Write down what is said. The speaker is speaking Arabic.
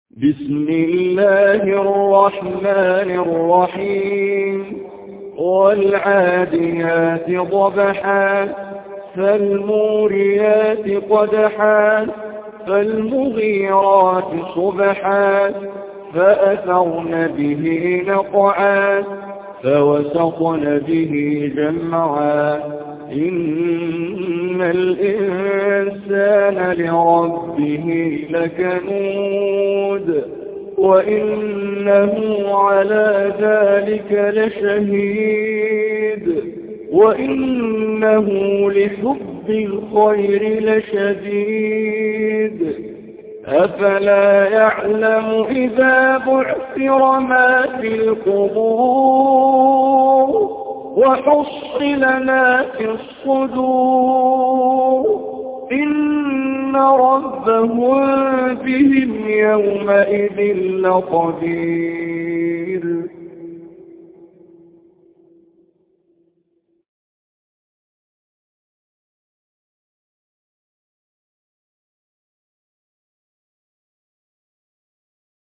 بسم الله الرحمن الرحيم والعاديات ضبحا فالموريات قدحا فالمغيرات صبحا فأثرن به نقعا فوسطن به جمعا إن الإنسان لربه لكنود وإنه على ذلك لشهيد وإنه لحب الخير لشديد أفلا يعلم إذا بعثر ما في القبور وحصل ما في الصدور إن ربهم بهم يومئذ لخبير